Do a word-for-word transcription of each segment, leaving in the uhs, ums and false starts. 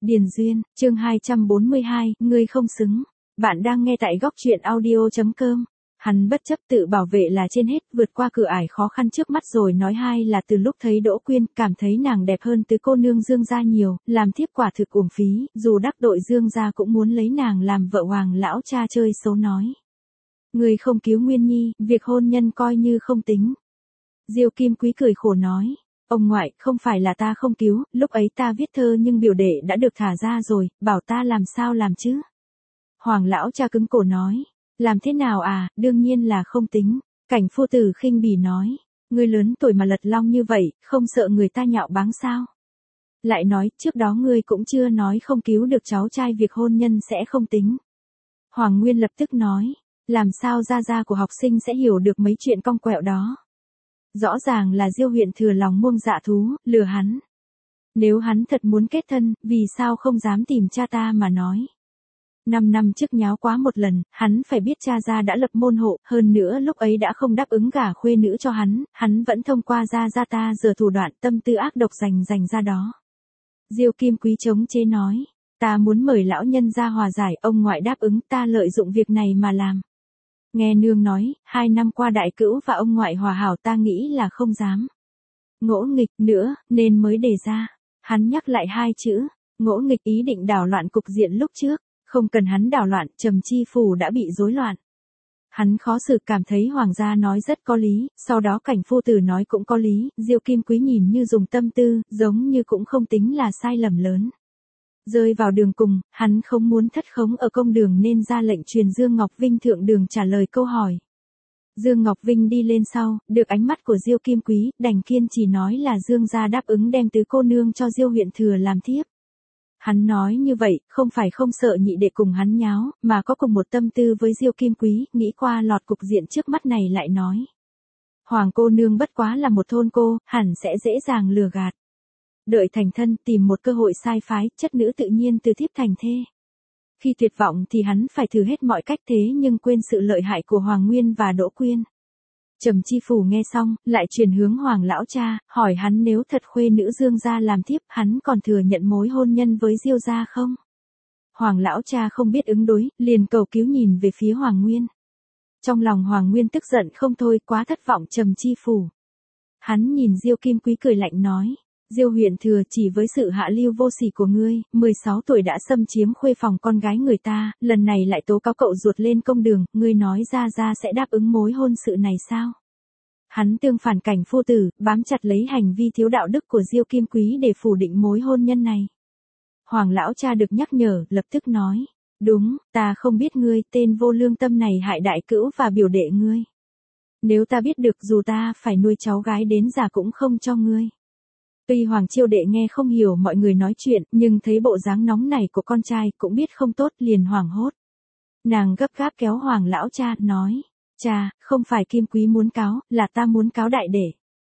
Điền Duyên, chương hai trăm bốn mươi hai, ngươi không xứng. Bạn đang nghe tại góc truyện audio chấm com. Hắn bất chấp tự bảo vệ là trên hết, vượt qua cửa ải khó khăn trước mắt rồi nói hai là từ lúc thấy Đỗ Quyên, cảm thấy nàng đẹp hơn tứ cô nương Dương gia nhiều, làm thiếp quả thực uổng phí, dù đắc tội Dương gia cũng muốn lấy nàng làm vợ hoàng lão cha chơi xấu nói. Ngươi không cứu Nguyên Nhi, việc hôn nhân coi như không tính. Diêu Kim Quý cười khổ nói. Ông ngoại, không phải là ta không cứu, lúc ấy ta viết thơ nhưng biểu đệ đã được thả ra rồi, bảo ta làm sao làm chứ? Hoàng lão cha cứng cổ nói, làm thế nào à, đương nhiên là không tính. Cảnh phu tử khinh bỉ nói, ngươi lớn tuổi mà lật long như vậy, không sợ người ta nhạo báng sao? Lại nói, trước đó ngươi cũng chưa nói không cứu được cháu trai việc hôn nhân sẽ không tính. Hoàng Nguyên lập tức nói, làm sao gia gia của học sinh sẽ hiểu được mấy chuyện cong quẹo đó? Rõ ràng là Diêu huyện thừa lòng muông dạ thú, lừa hắn. Nếu hắn thật muốn kết thân, vì sao không dám tìm cha ta mà nói. Năm năm trước nháo quá một lần, hắn phải biết cha gia đã lập môn hộ, hơn nữa lúc ấy đã không đáp ứng gả khuê nữ cho hắn, hắn vẫn thông qua gia gia ta giờ thủ đoạn tâm tư ác độc dành dành ra đó. Diêu Kim Quý chống chế nói, ta muốn mời lão nhân ra hòa giải, ông ngoại đáp ứng, ta lợi dụng việc này mà làm. Nghe nương nói, hai năm qua đại cữu và ông ngoại hòa hảo ta nghĩ là không dám. Ngỗ nghịch nữa, nên mới đề ra. Hắn nhắc lại hai chữ, ngỗ nghịch ý định đảo loạn cục diện lúc trước, không cần hắn đảo loạn, Trầm Chi Phủ đã bị rối loạn. Hắn khó xử cảm thấy hoàng gia nói rất có lý, sau đó cảnh phu tử nói cũng có lý, Diêu Kim Quý nhìn như dùng tâm tư, giống như cũng không tính là sai lầm lớn. Rơi vào đường cùng, hắn không muốn thất khống ở công đường nên ra lệnh truyền Dương Ngọc Vinh thượng đường trả lời câu hỏi. Dương Ngọc Vinh đi lên sau, được ánh mắt của Diêu Kim Quý, đành kiên trì nói là Dương gia đáp ứng đem tứ cô nương cho Diêu huyện thừa làm thiếp. Hắn nói như vậy, không phải không sợ nhị đệ cùng hắn nháo, mà có cùng một tâm tư với Diêu Kim Quý, nghĩ qua lọt cục diện trước mắt này lại nói. Hoàng cô nương bất quá là một thôn cô, hẳn sẽ dễ dàng lừa gạt. Đợi thành thân tìm một cơ hội sai phái, chất nữ tự nhiên từ thiếp thành thê. Khi tuyệt vọng thì hắn phải thử hết mọi cách thế nhưng quên sự lợi hại của Hoàng Nguyên và Đỗ Quyên. Trầm Chi Phủ nghe xong, lại chuyển hướng Hoàng lão cha, hỏi hắn nếu thật khuê nữ Dương gia làm thiếp, hắn còn thừa nhận mối hôn nhân với Diêu gia không? Hoàng lão cha không biết ứng đối, liền cầu cứu nhìn về phía Hoàng Nguyên. Trong lòng Hoàng Nguyên tức giận không thôi, quá thất vọng Trầm Chi Phủ. Hắn nhìn Diêu Kim Quý cười lạnh nói. Diêu huyện thừa chỉ với sự hạ lưu vô sỉ của ngươi, mười sáu tuổi đã xâm chiếm khuê phòng con gái người ta, lần này lại tố cáo cậu ruột lên công đường, ngươi nói ra ra sẽ đáp ứng mối hôn sự này sao? Hắn tương phản cảnh phu tử, bám chặt lấy hành vi thiếu đạo đức của Diêu Kim Quý để phủ định mối hôn nhân này. Hoàng lão cha được nhắc nhở, lập tức nói, đúng, ta không biết ngươi, tên vô lương tâm này hại đại cữu và biểu đệ ngươi. Nếu ta biết được dù ta phải nuôi cháu gái đến già cũng không cho ngươi. Tuy Hoàng Chiêu đệ nghe không hiểu mọi người nói chuyện, nhưng thấy bộ dáng nóng này của con trai cũng biết không tốt liền hoảng hốt. Nàng gấp gáp kéo Hoàng lão cha, nói, cha, không phải Kim Quý muốn cáo, là ta muốn cáo đại đệ.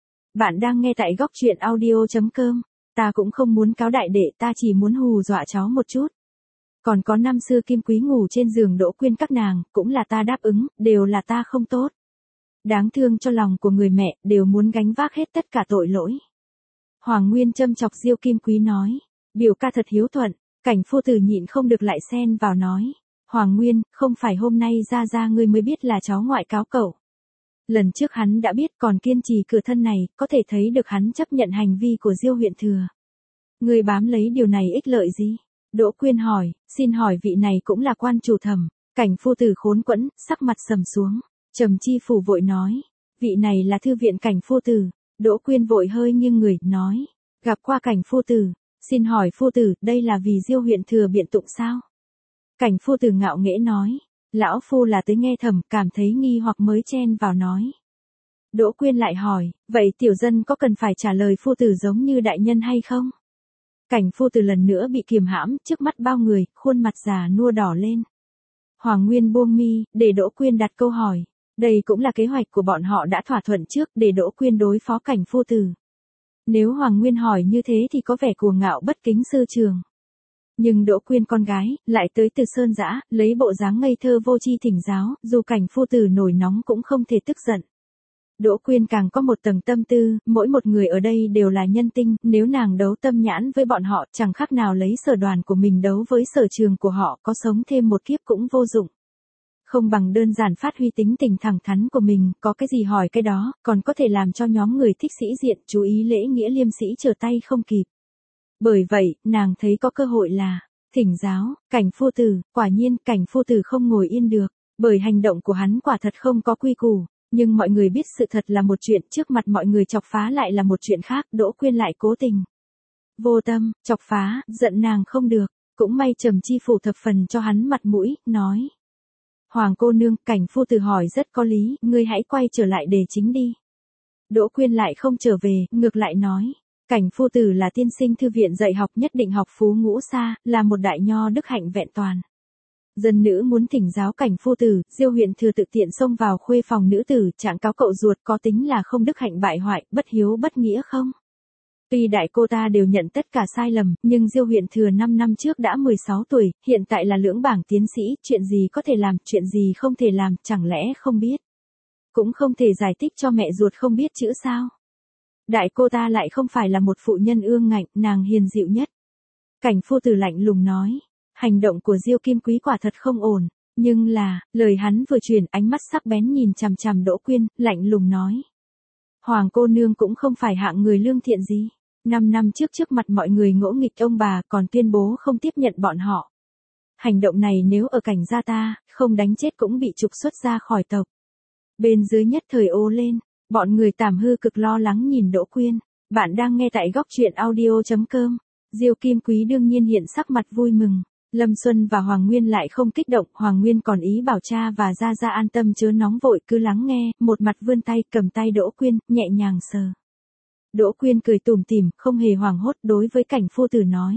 Bạn đang nghe tại góc truyện audio chấm com, ta cũng không muốn cáo đại đệ, ta chỉ muốn hù dọa cháu một chút. Còn có năm xưa Kim Quý ngủ trên giường Đỗ Quyên các nàng, cũng là ta đáp ứng, đều là ta không tốt. Đáng thương cho lòng của người mẹ, đều muốn gánh vác hết tất cả tội lỗi. Hoàng Nguyên châm chọc Diêu Kim Quý nói, biểu ca thật hiếu thuận, cảnh phu tử nhịn không được lại xen vào nói, Hoàng Nguyên, không phải hôm nay ra ra ngươi mới biết là cháu ngoại cáo cậu. Lần trước hắn đã biết còn kiên trì cửa thân này, có thể thấy được hắn chấp nhận hành vi của Diêu huyện thừa. Ngươi bám lấy điều này ích lợi gì? Đỗ Quyên hỏi, xin hỏi vị này cũng là quan chủ thẩm, cảnh phu tử khốn quẫn, sắc mặt sầm xuống, Trầm Chi Phủ vội nói, vị này là thư viện cảnh phu tử. Đỗ Quyên vội hơi nghiêng người, nói, gặp qua cảnh phu tử, xin hỏi phu tử, đây là vì Diêu huyện thừa biện tụng sao? Cảnh phu tử ngạo nghễ nói, lão phu là tới nghe thầm, cảm thấy nghi hoặc mới chen vào nói. Đỗ Quyên lại hỏi, vậy tiểu dân có cần phải trả lời phu tử giống như đại nhân hay không? Cảnh phu tử lần nữa bị kiềm hãm, trước mắt bao người, khuôn mặt già nua đỏ lên. Hoàng Nguyên buông mi, để Đỗ Quyên đặt câu hỏi. Đây cũng là kế hoạch của bọn họ đã thỏa thuận trước để Đỗ Quyên đối phó cảnh phu tử. Nếu Hoàng Nguyên hỏi như thế thì có vẻ cuồng ngạo bất kính sư trường. Nhưng Đỗ Quyên con gái, lại tới từ Sơn Dã, lấy bộ dáng ngây thơ vô tri thỉnh giáo, dù cảnh phu tử nổi nóng cũng không thể tức giận. Đỗ Quyên càng có một tầng tâm tư, mỗi một người ở đây đều là nhân tinh, nếu nàng đấu tâm nhãn với bọn họ chẳng khác nào lấy sở đoàn của mình đấu với sở trường của họ, có sống thêm một kiếp cũng vô dụng. Không bằng đơn giản phát huy tính tình thẳng thắn của mình, có cái gì hỏi cái đó, còn có thể làm cho nhóm người thích sĩ diện chú ý lễ nghĩa liêm sĩ trở tay không kịp. Bởi vậy, nàng thấy có cơ hội là thỉnh giáo, Cảnh phu tử, quả nhiên Cảnh phu tử không ngồi yên được, bởi hành động của hắn quả thật không có quy củ, nhưng mọi người biết sự thật là một chuyện, trước mặt mọi người chọc phá lại là một chuyện khác, Đỗ Quyên lại cố tình. Vô tâm, chọc phá, giận nàng không được, cũng may Trầm Chi phủ thập phần cho hắn mặt mũi, nói. Hoàng cô nương, Cảnh phu tử hỏi rất có lý, ngươi hãy quay trở lại đề chính đi. Đỗ Quyên lại không trở về, ngược lại nói. Cảnh phu tử là tiên sinh thư viện dạy học nhất định học phú ngũ xa, là một đại nho đức hạnh vẹn toàn. Dân nữ muốn thỉnh giáo Cảnh phu tử, Diêu huyện thừa tự tiện xông vào khuê phòng nữ tử, trạng cáo cậu ruột có tính là không đức hạnh bại hoại, bất hiếu bất nghĩa không? Tuy đại cô ta đều nhận tất cả sai lầm, nhưng Diêu huyện thừa năm năm trước đã mười sáu tuổi, hiện tại là lưỡng bảng tiến sĩ, chuyện gì có thể làm, chuyện gì không thể làm, chẳng lẽ không biết? Cũng không thể giải thích cho mẹ ruột không biết chữ sao? Đại cô ta lại không phải là một phụ nhân ương ngạnh, nàng hiền dịu nhất. Cảnh phu tử lạnh lùng nói, hành động của Diêu Kim Quý quả thật không ổn, nhưng là, lời hắn vừa truyền, ánh mắt sắc bén nhìn chằm chằm Đỗ Quyên, lạnh lùng nói. Hoàng cô nương cũng không phải hạng người lương thiện gì. Năm năm trước trước mặt mọi người ngỗ nghịch ông bà còn tuyên bố không tiếp nhận bọn họ. Hành động này nếu ở Cảnh gia ta, không đánh chết cũng bị trục xuất ra khỏi tộc. Bên dưới nhất thời ố lên, bọn người Tảm Hư cực lo lắng nhìn Đỗ Quyên. Bạn đang nghe tại góc truyện audio chấm com. Diêu Kim Quý đương nhiên hiện sắc mặt vui mừng. Lâm Xuân và Hoàng Nguyên lại không kích động, Hoàng Nguyên còn ý bảo cha và Gia Gia an tâm chớ nóng vội cứ lắng nghe, một mặt vươn tay cầm tay Đỗ Quyên, nhẹ nhàng sờ. Đỗ Quyên cười tủm tỉm, không hề hoảng hốt đối với Cảnh phu tử nói.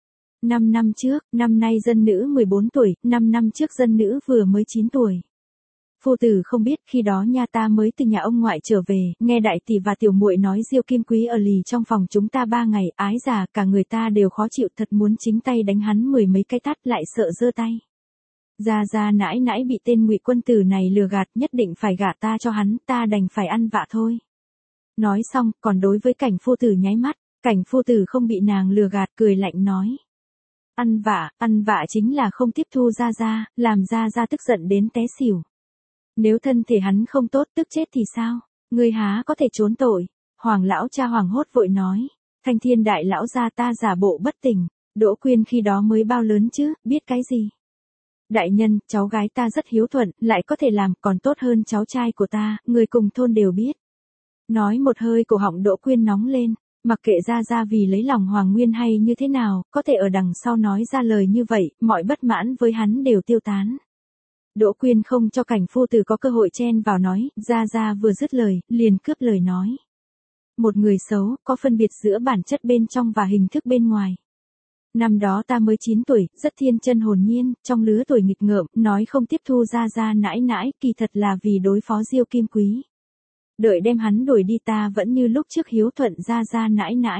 Năm năm trước, năm nay dân nữ mười bốn tuổi, năm năm trước dân nữ vừa mới chín tuổi. Phu tử không biết khi đó nha ta mới từ nhà ông ngoại trở về, nghe đại tỷ và tiểu muội nói Diêu Kim Quý ở lì trong phòng chúng ta ba ngày, ái già cả người ta đều khó chịu thật muốn chính tay đánh hắn mười mấy cái tát lại sợ giơ tay. Gia Gia nãi nãi bị tên Ngụy quân tử này lừa gạt nhất định phải gả ta cho hắn, ta đành phải ăn vạ thôi. Nói xong, còn đối với Cảnh phu tử nháy mắt, Cảnh phu tử không bị nàng lừa gạt cười lạnh nói. Ăn vạ, ăn vạ chính là không tiếp thu Gia Gia, làm Gia Gia tức giận đến té xỉu. Nếu thân thể hắn không tốt tức chết thì sao? Ngươi há có thể trốn tội? Hoàng lão cha hoàng hốt vội nói. Thanh Thiên đại lão gia ta giả bộ bất tỉnh. Đỗ Quyên khi đó mới bao lớn chứ, biết cái gì? Đại nhân, cháu gái ta rất hiếu thuận, lại có thể làm còn tốt hơn cháu trai của ta, người cùng thôn đều biết. Nói một hơi cổ họng Đỗ Quyên nóng lên, mặc kệ Gia Gia vì lấy lòng Hoàng Nguyên hay như thế nào, có thể ở đằng sau nói ra lời như vậy, mọi bất mãn với hắn đều tiêu tán. Đỗ Quyên không cho Cảnh phu tử có cơ hội chen vào nói, Gia Gia vừa dứt lời, liền cướp lời nói. Một người xấu, có phân biệt giữa bản chất bên trong và hình thức bên ngoài. Năm đó ta mới chín tuổi, rất thiên chân hồn nhiên, trong lứa tuổi nghịch ngợm, nói không tiếp thu Gia Gia nãi nãi, kỳ thật là vì đối phó Diêu Kim Quý. Đợi đem hắn đuổi đi ta vẫn như lúc trước hiếu thuận Gia Gia nãi nãi.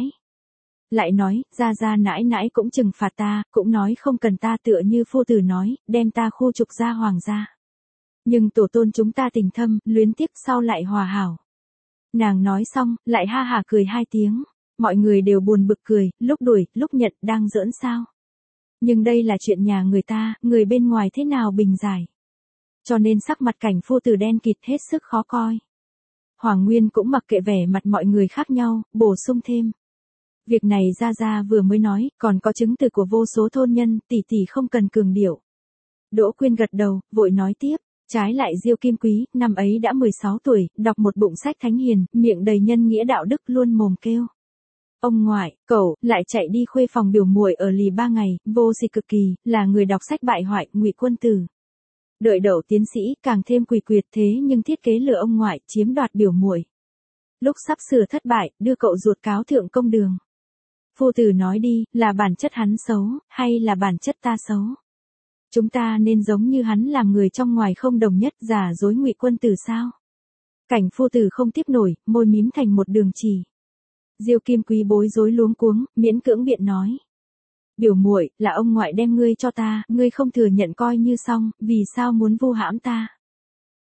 Lại nói, Gia Gia nãi nãi cũng trừng phạt ta, cũng nói không cần ta tựa như phu tử nói, đem ta khu trục ra hoàng gia. Nhưng tổ tôn chúng ta tình thâm, luyến tiếc sau lại hòa hảo. Nàng nói xong, lại ha hả cười hai tiếng, mọi người đều buồn bực cười, lúc đuổi, lúc nhận, đang giỡn sao. Nhưng đây là chuyện nhà người ta, người bên ngoài thế nào bình giải. Cho nên sắc mặt Cảnh phu tử đen kịt hết sức khó coi. Hoàng Nguyên cũng mặc kệ vẻ mặt mọi người khác nhau, bổ sung thêm. Việc này Gia Gia vừa mới nói, còn có chứng từ của vô số thôn nhân, tỷ tỷ không cần cường điệu. Đỗ Quyên gật đầu, vội nói tiếp, trái lại Diêu Kim Quý, năm ấy đã mười sáu tuổi, đọc một bụng sách thánh hiền, miệng đầy nhân nghĩa đạo đức luôn mồm kêu. Ông ngoại, cậu, lại chạy đi khuê phòng biểu muội ở lì ba ngày, vô sỉ cực kỳ, là người đọc sách bại hoại, Ngụy quân tử. Đợi đậu tiến sĩ, càng thêm quỷ quyệt thế nhưng thiết kế lừa ông ngoại, chiếm đoạt biểu muội. Lúc sắp sửa thất bại, đưa cậu ruột cáo thượng công đường. Phu tử nói đi, là bản chất hắn xấu, hay là bản chất ta xấu? Chúng ta nên giống như hắn làm người trong ngoài không đồng nhất, giả dối Ngụy quân tử sao? Cảnh phu tử không tiếp nổi, môi mím thành một đường chỉ. Diêu Kim Quý bối rối luống cuống, miễn cưỡng biện nói. Biểu muội, là ông ngoại đem ngươi cho ta, ngươi không thừa nhận coi như xong, vì sao muốn vu hãm ta?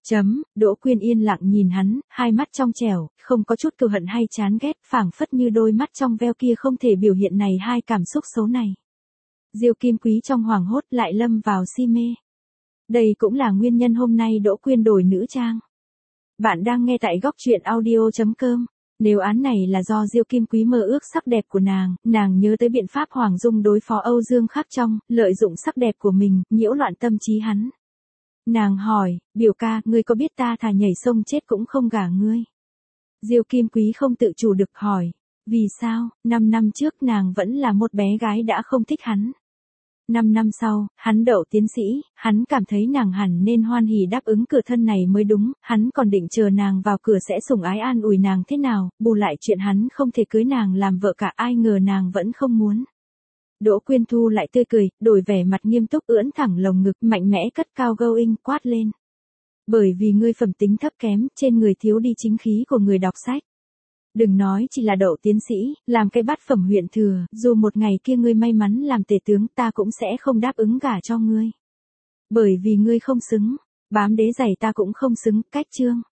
Chấm, Đỗ Quyên yên lặng nhìn hắn, hai mắt trong trẻo, không có chút cừu hận hay chán ghét, phảng phất như đôi mắt trong veo kia không thể biểu hiện này hai cảm xúc xấu này. Diêu Kim Quý trong hoảng hốt lại lâm vào si mê. Đây cũng là nguyên nhân hôm nay Đỗ Quyên đổi nữ trang. Bạn đang nghe tại góc truyện audio chấm com. Nếu án này là do Diêu Kim Quý mơ ước sắc đẹp của nàng, nàng nhớ tới biện pháp Hoàng Dung đối phó Âu Dương Khắc Trong, lợi dụng sắc đẹp của mình, nhiễu loạn tâm trí hắn. Nàng hỏi, biểu ca, ngươi có biết ta thà nhảy sông chết cũng không gả ngươi? Diêu Kim Quý không tự chủ được hỏi, vì sao, năm năm trước nàng vẫn là một bé gái đã không thích hắn. Năm năm sau, hắn đậu tiến sĩ, hắn cảm thấy nàng hẳn nên hoan hỉ đáp ứng cửa thân này mới đúng, hắn còn định chờ nàng vào cửa sẽ sủng ái an ủi nàng thế nào, bù lại chuyện hắn không thể cưới nàng làm vợ cả, ai ngờ nàng vẫn không muốn. Đỗ Quyên thu lại tươi cười, đổi vẻ mặt nghiêm túc, ưỡn thẳng lồng ngực, mạnh mẽ cất cao gâu in, quát lên. Bởi vì ngươi phẩm tính thấp kém, trên người thiếu đi chính khí của người đọc sách. Đừng nói chỉ là đậu tiến sĩ, làm cái bát phẩm huyện thừa, dù một ngày kia ngươi may mắn làm tể tướng, ta cũng sẽ không đáp ứng gả cho ngươi. Bởi vì ngươi không xứng, bám đế giày ta cũng không xứng, cách chương.